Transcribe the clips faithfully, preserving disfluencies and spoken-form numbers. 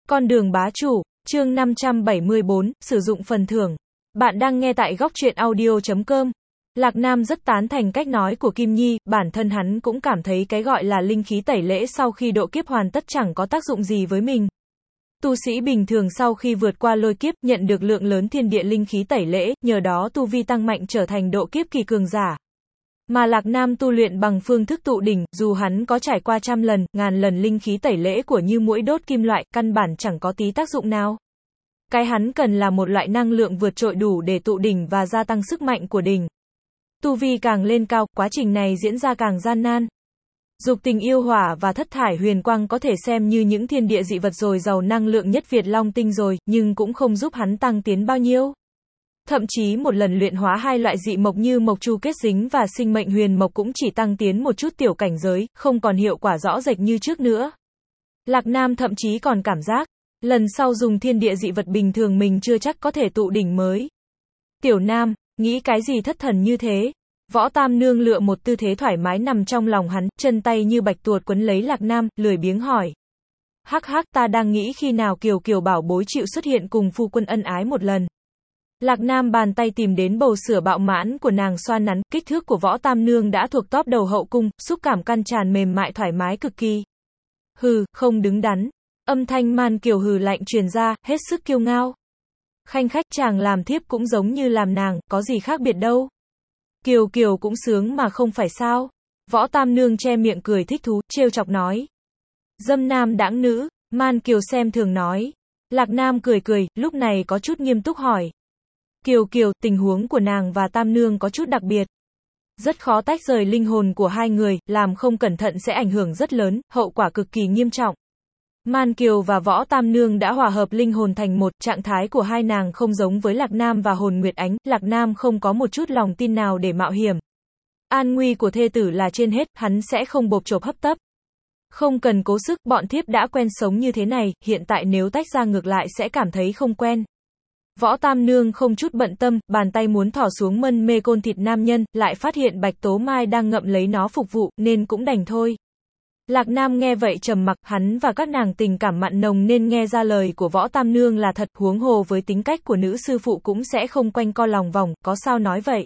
Con đường bá chủ, chương năm trăm bảy mươi bốn, sử dụng phần thưởng. Bạn đang nghe tại góc truyện audio chấm com. Lạc Nam rất tán thành cách nói của Kim Nhi, bản thân hắn cũng cảm thấy cái gọi là linh khí tẩy lễ sau khi độ kiếp hoàn tất chẳng có tác dụng gì với mình. Tu sĩ bình thường sau khi vượt qua lôi kiếp, nhận được lượng lớn thiên địa linh khí tẩy lễ, nhờ đó tu vi tăng mạnh trở thành độ kiếp kỳ cường giả. Mà Lạc Nam tu luyện bằng phương thức tụ đỉnh, dù hắn có trải qua trăm lần, ngàn lần linh khí tẩy lễ của như muỗi đốt kim loại, căn bản chẳng có tí tác dụng nào. Cái hắn cần là một loại năng lượng vượt trội đủ để tụ đỉnh và gia tăng sức mạnh của đỉnh. Tu vi càng lên cao, quá trình này diễn ra càng gian nan. Dục tình yêu hỏa và thất thải huyền quang có thể xem như những thiên địa dị vật dồi dào năng lượng nhất Việt Long tinh rồi, nhưng cũng không giúp hắn tăng tiến bao nhiêu. Thậm chí một lần luyện hóa hai loại dị mộc như mộc chu kết dính và sinh mệnh huyền mộc cũng chỉ tăng tiến một chút tiểu cảnh giới, không còn hiệu quả rõ rệt như trước nữa. Lạc Nam thậm chí còn cảm giác, lần sau dùng thiên địa dị vật bình thường mình chưa chắc có thể tụ đỉnh mới. Tiểu Nam, nghĩ cái gì thất thần như thế? Võ Tam Nương lựa một tư thế thoải mái nằm trong lòng hắn, chân tay như bạch tuột quấn lấy Lạc Nam, lười biếng hỏi. Hắc hắc, ta đang nghĩ khi nào Kiều Kiều bảo bối chịu xuất hiện cùng phu quân ân ái một lần. Lạc Nam bàn tay tìm đến bầu sữa bạo mãn của nàng xoa nắn, kích thước của Võ Tam Nương đã thuộc top đầu hậu cung, xúc cảm căn tràn mềm mại thoải mái cực kỳ. Hừ, không đứng đắn. Âm thanh Man Kiều hừ lạnh truyền ra, hết sức kiêu ngao. Khanh khách, chàng làm thiếp cũng giống như làm nàng, có gì khác biệt đâu. Kiều Kiều cũng sướng mà không phải sao. Võ Tam Nương che miệng cười thích thú, trêu chọc nói. Dâm nam đãng nữ, Man Kiều xem thường nói. Lạc Nam cười cười, lúc này có chút nghiêm túc hỏi. Kiều Kiều, tình huống của nàng và Tam Nương có chút đặc biệt. Rất khó tách rời linh hồn của hai người, làm không cẩn thận sẽ ảnh hưởng rất lớn, hậu quả cực kỳ nghiêm trọng. Man Kiều và Võ Tam Nương đã hòa hợp linh hồn thành một, trạng thái của hai nàng không giống với Lạc Nam và Hồn Nguyệt Ánh, Lạc Nam không có một chút lòng tin nào để mạo hiểm. An nguy của thê tử là trên hết, hắn sẽ không bộp chộp hấp tấp. Không cần cố sức, bọn thiếp đã quen sống như thế này, hiện tại nếu tách ra ngược lại sẽ cảm thấy không quen. Võ Tam Nương không chút bận tâm, bàn tay muốn thỏ xuống mân mê côn thịt nam nhân, lại phát hiện Bạch Tố Mai đang ngậm lấy nó phục vụ, nên cũng đành thôi. Lạc Nam nghe vậy trầm mặc, hắn và các nàng tình cảm mặn nồng nên nghe ra lời của Võ Tam Nương là thật, huống hồ với tính cách của nữ sư phụ cũng sẽ không quanh co lòng vòng, có sao nói vậy.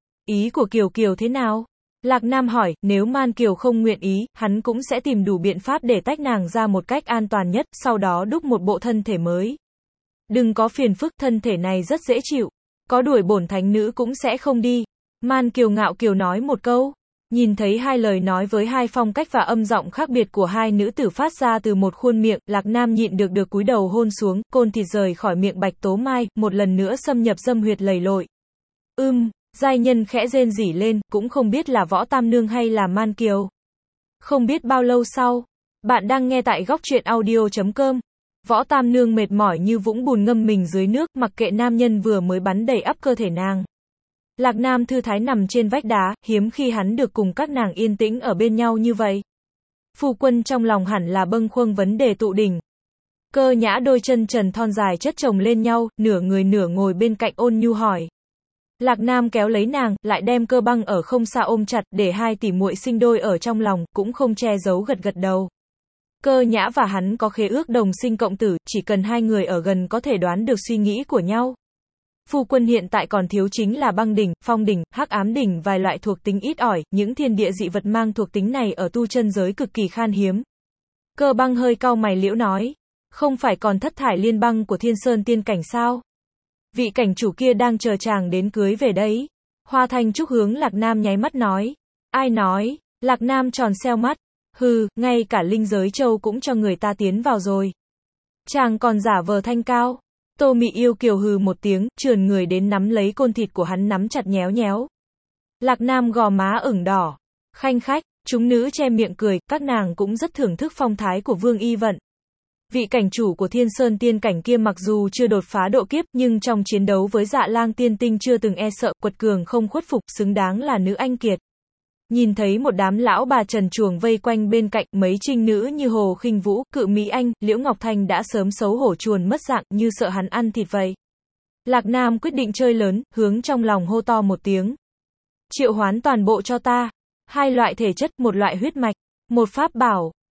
Ý của Kiều Kiều thế nào? Lạc Nam hỏi, nếu Man Kiều không nguyện ý, hắn cũng sẽ tìm đủ biện pháp để tách nàng ra một cách an toàn nhất, sau đó đúc một bộ thân thể mới. Đừng có phiền phức, thân thể này rất dễ chịu. Có đuổi bổn thánh nữ cũng sẽ không đi. Man Kiều ngạo kiều nói một câu. Nhìn thấy hai lời nói với hai phong cách và âm giọng khác biệt của hai nữ tử phát ra từ một khuôn miệng, Lạc Nam nhịn được được cúi đầu hôn xuống, côn thịt rời khỏi miệng Bạch Tố Mai, một lần nữa xâm nhập dâm huyệt lầy lội. Ưm, giai nhân khẽ rên rỉ lên, cũng không biết là Võ Tam Nương hay là Man Kiều. Không biết bao lâu sau, bạn đang nghe tại góc truyện audio chấm com. Võ Tam Nương mệt mỏi như vũng bùn ngâm mình dưới nước, mặc kệ nam nhân vừa mới bắn đầy ắp cơ thể nàng. Lạc Nam thư thái nằm trên vách đá, hiếm khi hắn được cùng các nàng yên tĩnh ở bên nhau như vậy. Phu quân trong lòng hẳn là bâng khuâng vấn đề tụ đỉnh. Cơ Nhã đôi chân trần thon dài chất chồng lên nhau, nửa người nửa ngồi bên cạnh ôn nhu hỏi. Lạc Nam kéo lấy nàng, lại đem Cơ Băng ở không xa ôm chặt, để hai tỷ muội sinh đôi ở trong lòng, cũng không che giấu gật gật đầu. Cơ Nhã và hắn có khế ước đồng sinh cộng tử, chỉ cần hai người ở gần có thể đoán được suy nghĩ của nhau. Phu quân hiện tại còn thiếu chính là băng đỉnh, phong đỉnh, hắc ám đỉnh, vài loại thuộc tính ít ỏi, những thiên địa dị vật mang thuộc tính này ở tu chân giới cực kỳ khan hiếm. Cơ Băng hơi cau mày liễu nói, không phải còn thất thải liên băng của Thiên Sơn tiên cảnh sao? Vị cảnh chủ kia đang chờ chàng đến cưới về đấy. Hoa Thanh Trúc hướng Lạc Nam nháy mắt nói. Ai nói? Lạc Nam tròn seo mắt. Hừ, ngay cả linh giới châu cũng cho người ta tiến vào rồi. Chàng còn giả vờ thanh cao. Tô Mị yêu kiều hừ một tiếng, trườn người đến nắm lấy côn thịt của hắn nắm chặt nhéo nhéo. Lạc Nam gò má ửng đỏ. Khanh khách, chúng nữ che miệng cười, các nàng cũng rất thưởng thức phong thái của Vương Y Vận. Vị cảnh chủ của Thiên Sơn tiên cảnh kia mặc dù chưa đột phá độ kiếp, nhưng trong chiến đấu với Dạ Lang tiên tinh chưa từng e sợ, quật cường không khuất phục, xứng đáng là nữ anh kiệt. Nhìn thấy một đám lão bà trần truồng vây quanh bên cạnh, mấy trinh nữ như Hồ Khinh Vũ, Cự Mỹ Anh, Liễu Ngọc Thanh đã sớm xấu hổ chuồn mất dạng, như sợ hắn ăn thịt vậy. Lạc Nam quyết định chơi lớn, hướng trong lòng hô to một tiếng. Triệu hoán toàn bộ cho ta. Hai loại thể chất, một loại huyết mạch, một pháp bảo.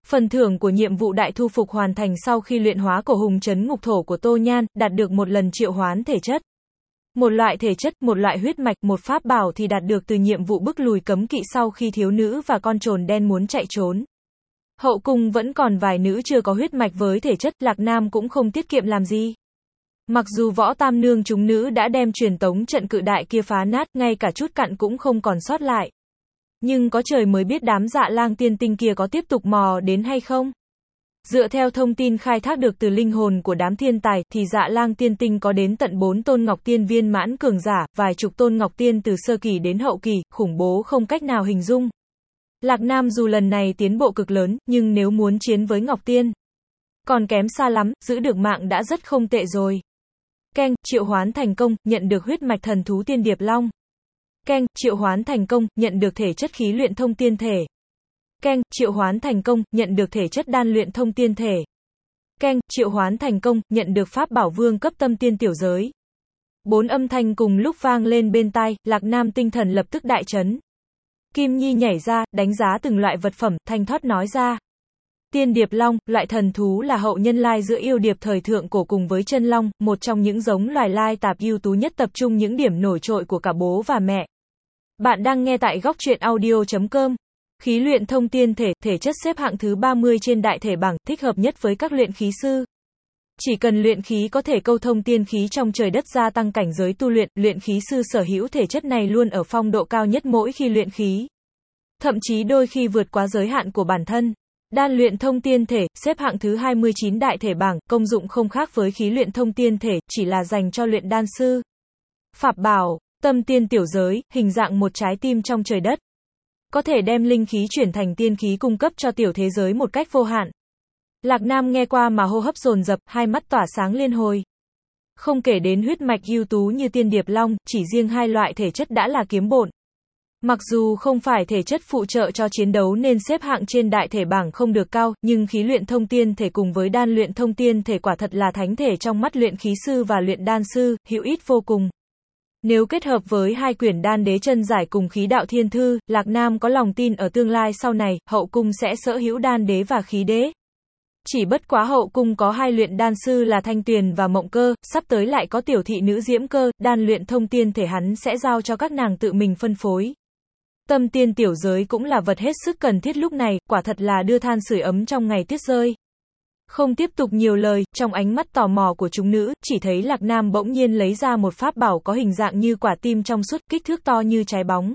Phần thưởng của nhiệm vụ đại thu phục hoàn thành sau khi luyện hóa cổ hùng trấn ngục thổ của Tô Nhan, đạt được một lần triệu hoán thể chất. Một loại thể chất, một loại huyết mạch, một pháp bảo thì đạt được từ nhiệm vụ bức lùi cấm kỵ sau khi thiếu nữ và con trồn đen muốn chạy trốn. Hậu cung vẫn còn vài nữ chưa có huyết mạch với thể chất, Lạc Nam cũng không tiết kiệm làm gì. Mặc dù võ tam nương chúng nữ đã đem truyền tống trận cự đại kia phá nát, ngay cả chút cặn cũng không còn sót lại. Nhưng có trời mới biết đám Dạ Lang tiên tinh kia có tiếp tục mò đến hay không. Dựa theo thông tin khai thác được từ linh hồn của đám thiên tài, thì Dạ Lang tiên tinh có đến tận bốn tôn ngọc tiên viên mãn cường giả, vài chục tôn ngọc tiên từ sơ kỳ đến hậu kỳ, khủng bố không cách nào hình dung. Lạc Nam dù lần này tiến bộ cực lớn, nhưng nếu muốn chiến với ngọc tiên, còn kém xa lắm, giữ được mạng đã rất không tệ rồi. Keng, triệu hoán thành công, nhận được huyết mạch thần thú tiên điệp long. Keng, triệu hoán thành công, nhận được thể chất khí luyện thông tiên thể. Keng, triệu hoán thành công, nhận được thể chất đan luyện thông tiên thể. Keng, triệu hoán thành công, nhận được pháp bảo vương cấp tâm tiên tiểu giới. Bốn âm thanh cùng lúc vang lên bên tai, Lạc Nam tinh thần lập tức đại chấn. Kim Nhi nhảy ra, đánh giá từng loại vật phẩm, thanh thoát nói ra. Tiên điệp long, loại thần thú là hậu nhân lai giữa yêu điệp thời thượng cổ cùng với chân long, một trong những giống loài lai tạp ưu tú nhất, tập trung những điểm nổi trội của cả bố và mẹ. Bạn đang nghe tại góc truyện audio chấm com. Khí luyện thông tiên thể, thể chất xếp hạng thứ ba mươi trên đại thể bảng, thích hợp nhất với các luyện khí sư. Chỉ cần luyện khí có thể câu thông tiên khí trong trời đất, gia tăng cảnh giới tu luyện, luyện khí sư sở hữu thể chất này luôn ở phong độ cao nhất mỗi khi luyện khí. Thậm chí đôi khi vượt quá giới hạn của bản thân. Đan luyện thông tiên thể, xếp hạng thứ hai mươi chín đại thể bảng, công dụng không khác với khí luyện thông tiên thể, chỉ là dành cho luyện đan sư. Pháp bảo, tâm tiên tiểu giới, hình dạng một trái tim trong trời đất. Có thể đem linh khí chuyển thành tiên khí cung cấp cho tiểu thế giới một cách vô hạn. Lạc Nam nghe qua mà hô hấp dồn dập, hai mắt tỏa sáng liên hồi. Không kể đến huyết mạch ưu tú như tiên điệp long, chỉ riêng hai loại thể chất đã là kiếm bộn. Mặc dù không phải thể chất phụ trợ cho chiến đấu nên xếp hạng trên đại thể bảng không được cao, nhưng khí luyện thông tiên thể cùng với đan luyện thông tiên thể quả thật là thánh thể trong mắt luyện khí sư và luyện đan sư, hữu ích vô cùng. Nếu kết hợp với hai quyển đan đế chân giải cùng khí đạo thiên thư, Lạc Nam có lòng tin ở tương lai sau này, hậu cung sẽ sở hữu đan đế và khí đế. Chỉ bất quá hậu cung có hai luyện đan sư là Thanh Tuyền và Mộng Cơ, sắp tới lại có tiểu thị nữ Diễm Cơ, đan luyện thông tiên thể hắn sẽ giao cho các nàng tự mình phân phối. Tâm tiên tiểu giới cũng là vật hết sức cần thiết lúc này, quả thật là đưa than sưởi ấm trong ngày tuyết rơi. Không tiếp tục nhiều lời, trong ánh mắt tò mò của chúng nữ, chỉ thấy Lạc Nam bỗng nhiên lấy ra một pháp bảo có hình dạng như quả tim trong suốt, kích thước to như trái bóng.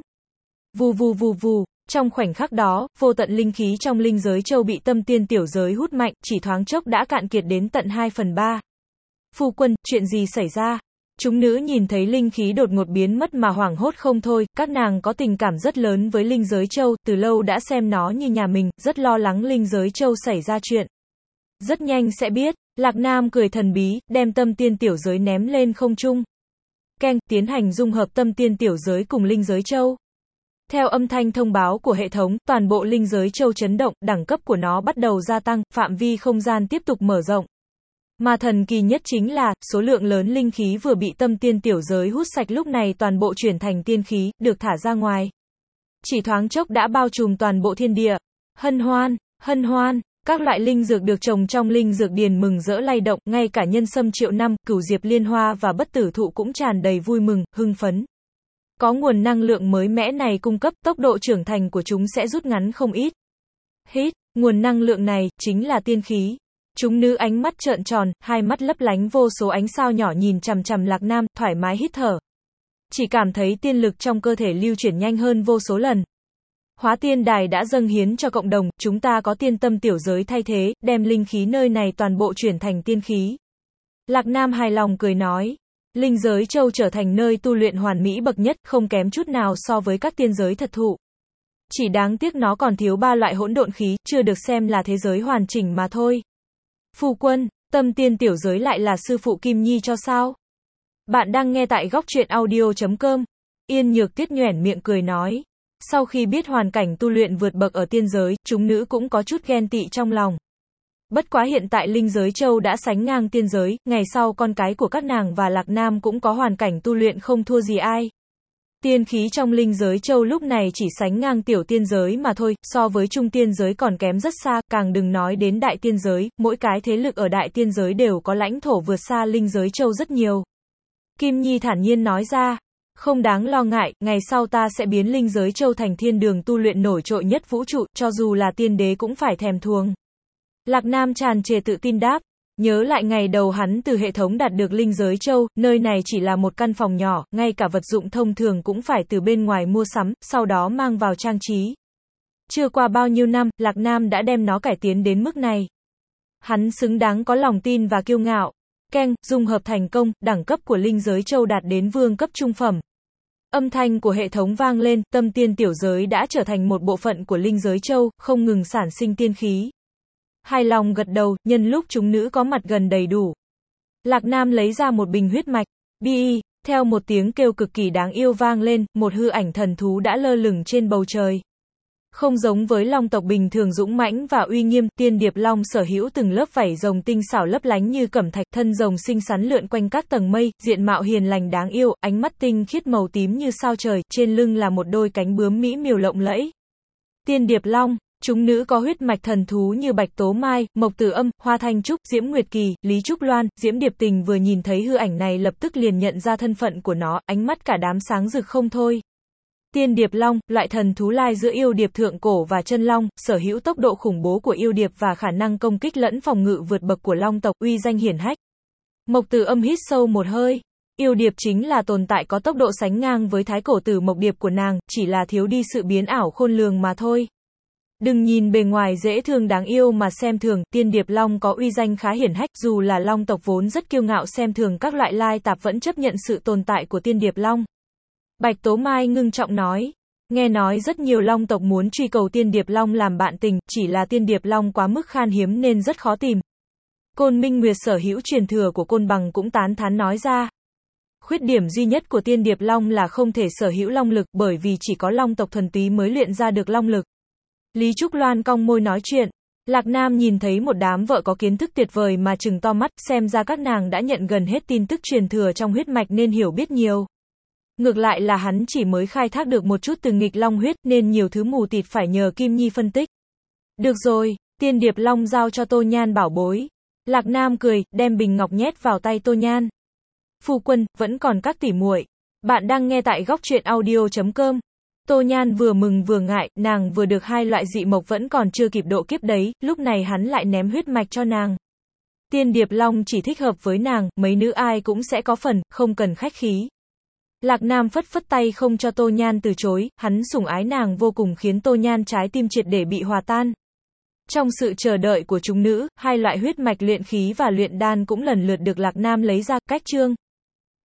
Vù vù vù vù, trong khoảnh khắc đó, vô tận linh khí trong linh giới châu bị tâm tiên tiểu giới hút mạnh, chỉ thoáng chốc đã cạn kiệt đến tận hai phần ba. Phu quân, chuyện gì xảy ra? Chúng nữ nhìn thấy linh khí đột ngột biến mất mà hoảng hốt không thôi, các nàng có tình cảm rất lớn với linh giới châu, từ lâu đã xem nó như nhà mình, rất lo lắng linh giới châu xảy ra chuyện. Rất nhanh sẽ biết, Lạc Nam cười thần bí, đem tâm tiên tiểu giới ném lên không trung. Keng, tiến hành dung hợp tâm tiên tiểu giới cùng linh giới châu. Theo âm thanh thông báo của hệ thống, toàn bộ linh giới châu chấn động, đẳng cấp của nó bắt đầu gia tăng, phạm vi không gian tiếp tục mở rộng. Mà thần kỳ nhất chính là, số lượng lớn linh khí vừa bị tâm tiên tiểu giới hút sạch lúc này toàn bộ chuyển thành tiên khí, được thả ra ngoài. Chỉ thoáng chốc đã bao trùm toàn bộ thiên địa. Hân hoan, hân hoan, các loại linh dược được trồng trong linh dược điền mừng rỡ lay động, ngay cả nhân sâm triệu năm, cửu diệp liên hoa và bất tử thụ cũng tràn đầy vui mừng, hưng phấn. Có nguồn năng lượng mới mẽ này cung cấp, tốc độ trưởng thành của chúng sẽ rút ngắn không ít. Hít, nguồn năng lượng này, chính là tiên khí. Chúng nữ ánh mắt trợn tròn, hai mắt lấp lánh vô số ánh sao nhỏ nhìn chằm chằm Lạc Nam, thoải mái hít thở. Chỉ cảm thấy tiên lực trong cơ thể lưu chuyển nhanh hơn vô số lần. Hóa tiên đài đã dâng hiến cho cộng đồng, chúng ta có tiên tâm tiểu giới thay thế, đem linh khí nơi này toàn bộ chuyển thành tiên khí. Lạc Nam hài lòng cười nói. Linh giới châu trở thành nơi tu luyện hoàn mỹ bậc nhất, không kém chút nào so với các tiên giới thật thụ. Chỉ đáng tiếc nó còn thiếu ba loại hỗn độn khí, chưa được xem là thế giới hoàn chỉnh mà thôi. Phu quân, tâm tiên tiểu giới lại là sư phụ Kim Nhi cho sao? Bạn đang nghe tại góc truyện audio chấm com. Yên Nhược Tuyết nhoẻn miệng cười nói. Sau khi biết hoàn cảnh tu luyện vượt bậc ở tiên giới, chúng nữ cũng có chút ghen tị trong lòng. Bất quá hiện tại linh giới châu đã sánh ngang tiên giới, ngày sau con cái của các nàng và Lạc Nam cũng có hoàn cảnh tu luyện không thua gì ai. Tiên khí trong linh giới châu lúc này chỉ sánh ngang tiểu tiên giới mà thôi, so với trung tiên giới còn kém rất xa, càng đừng nói đến đại tiên giới, mỗi cái thế lực ở đại tiên giới đều có lãnh thổ vượt xa linh giới châu rất nhiều. Kim Nhi thản nhiên nói ra, không đáng lo ngại, ngày sau ta sẽ biến linh giới châu thành thiên đường tu luyện nổi trội nhất vũ trụ, cho dù là tiên đế cũng phải thèm thuồng. Lạc Nam tràn trề tự tin đáp. Nhớ lại ngày đầu hắn từ hệ thống đạt được linh giới châu, nơi này chỉ là một căn phòng nhỏ, ngay cả vật dụng thông thường cũng phải từ bên ngoài mua sắm, sau đó mang vào trang trí. Chưa qua bao nhiêu năm, Lạc Nam đã đem nó cải tiến đến mức này. Hắn xứng đáng có lòng tin và kiêu ngạo. Keng, dung hợp thành công, đẳng cấp của linh giới châu đạt đến vương cấp trung phẩm. Âm thanh của hệ thống vang lên, tâm tiên tiểu giới đã trở thành một bộ phận của linh giới châu, không ngừng sản sinh tiên khí. Hài lòng gật đầu, nhân lúc chúng nữ có mặt gần đầy đủ. Lạc Nam lấy ra một bình huyết mạch. Bi, theo một tiếng kêu cực kỳ đáng yêu vang lên, một hư ảnh thần thú đã lơ lửng trên bầu trời. Không giống với long tộc bình thường dũng mãnh và uy nghiêm, tiên điệp long sở hữu từng lớp vảy rồng tinh xảo lấp lánh như cẩm thạch, thân rồng xinh xắn lượn quanh các tầng mây, diện mạo hiền lành đáng yêu, ánh mắt tinh khiết màu tím như sao trời, trên lưng là một đôi cánh bướm mỹ miều lộng lẫy. Tiên điệp long. Chúng nữ có huyết mạch thần thú như Bạch Tố Mai, Mộc Tử Âm, Hoa Thanh Trúc, Diễm Nguyệt Kỳ, Lý Trúc Loan, Diễm Điệp Tình vừa nhìn thấy hư ảnh này lập tức liền nhận ra thân phận của nó, ánh mắt cả đám sáng rực không thôi. Tiên điệp long, loại thần thú lai giữa yêu điệp thượng cổ và chân long, sở hữu tốc độ khủng bố của yêu điệp và khả năng công kích lẫn phòng ngự vượt bậc của long tộc, uy danh hiển hách. Mộc Tử Âm hít sâu một hơi. Yêu điệp chính là tồn tại có tốc độ sánh ngang với thái cổ tử mộc điệp của nàng, chỉ là thiếu đi sự biến ảo khôn lường mà thôi. Đừng nhìn bề ngoài dễ thương đáng yêu mà xem thường, tiên điệp long có uy danh khá hiển hách, dù là long tộc vốn rất kiêu ngạo xem thường các loại lai tạp vẫn chấp nhận sự tồn tại của tiên điệp long. Bạch Tố Mai ngưng trọng nói, nghe nói rất nhiều long tộc muốn truy cầu tiên điệp long làm bạn tình, chỉ là tiên điệp long quá mức khan hiếm nên rất khó tìm. Côn Minh Nguyệt sở hữu truyền thừa của Côn Bằng cũng tán thán nói ra. Khuyết điểm duy nhất của tiên điệp long là không thể sở hữu long lực, bởi vì chỉ có long tộc thuần túy mới luyện ra được long lực. Lý Trúc Loan cong môi nói chuyện. Lạc Nam nhìn thấy một đám vợ có kiến thức tuyệt vời mà trừng to mắt, xem ra các nàng đã nhận gần hết tin tức truyền thừa trong huyết mạch nên hiểu biết nhiều. Ngược lại là hắn chỉ mới khai thác được một chút từ nghịch long huyết nên nhiều thứ mù tịt phải nhờ Kim Nhi phân tích. Được rồi, tiên điệp long giao cho Tô Nhan bảo bối. Lạc Nam cười, đem bình ngọc nhét vào tay Tô Nhan. Phu quân, vẫn còn các tỉ muội. Bạn đang nghe tại góc truyện audio chấm com. Tô Nhan vừa mừng vừa ngại, nàng vừa được hai loại dị mộc vẫn còn chưa kịp độ kiếp đấy, lúc này hắn lại ném huyết mạch cho nàng. Tiên điệp long chỉ thích hợp với nàng, mấy nữ ai cũng sẽ có phần, không cần khách khí. Lạc Nam phất phất tay không cho Tô Nhan từ chối, hắn sủng ái nàng vô cùng khiến Tô Nhan trái tim triệt để bị hòa tan. Trong sự chờ đợi của chúng nữ, hai loại huyết mạch luyện khí và luyện đan cũng lần lượt được Lạc Nam lấy ra, cách chương.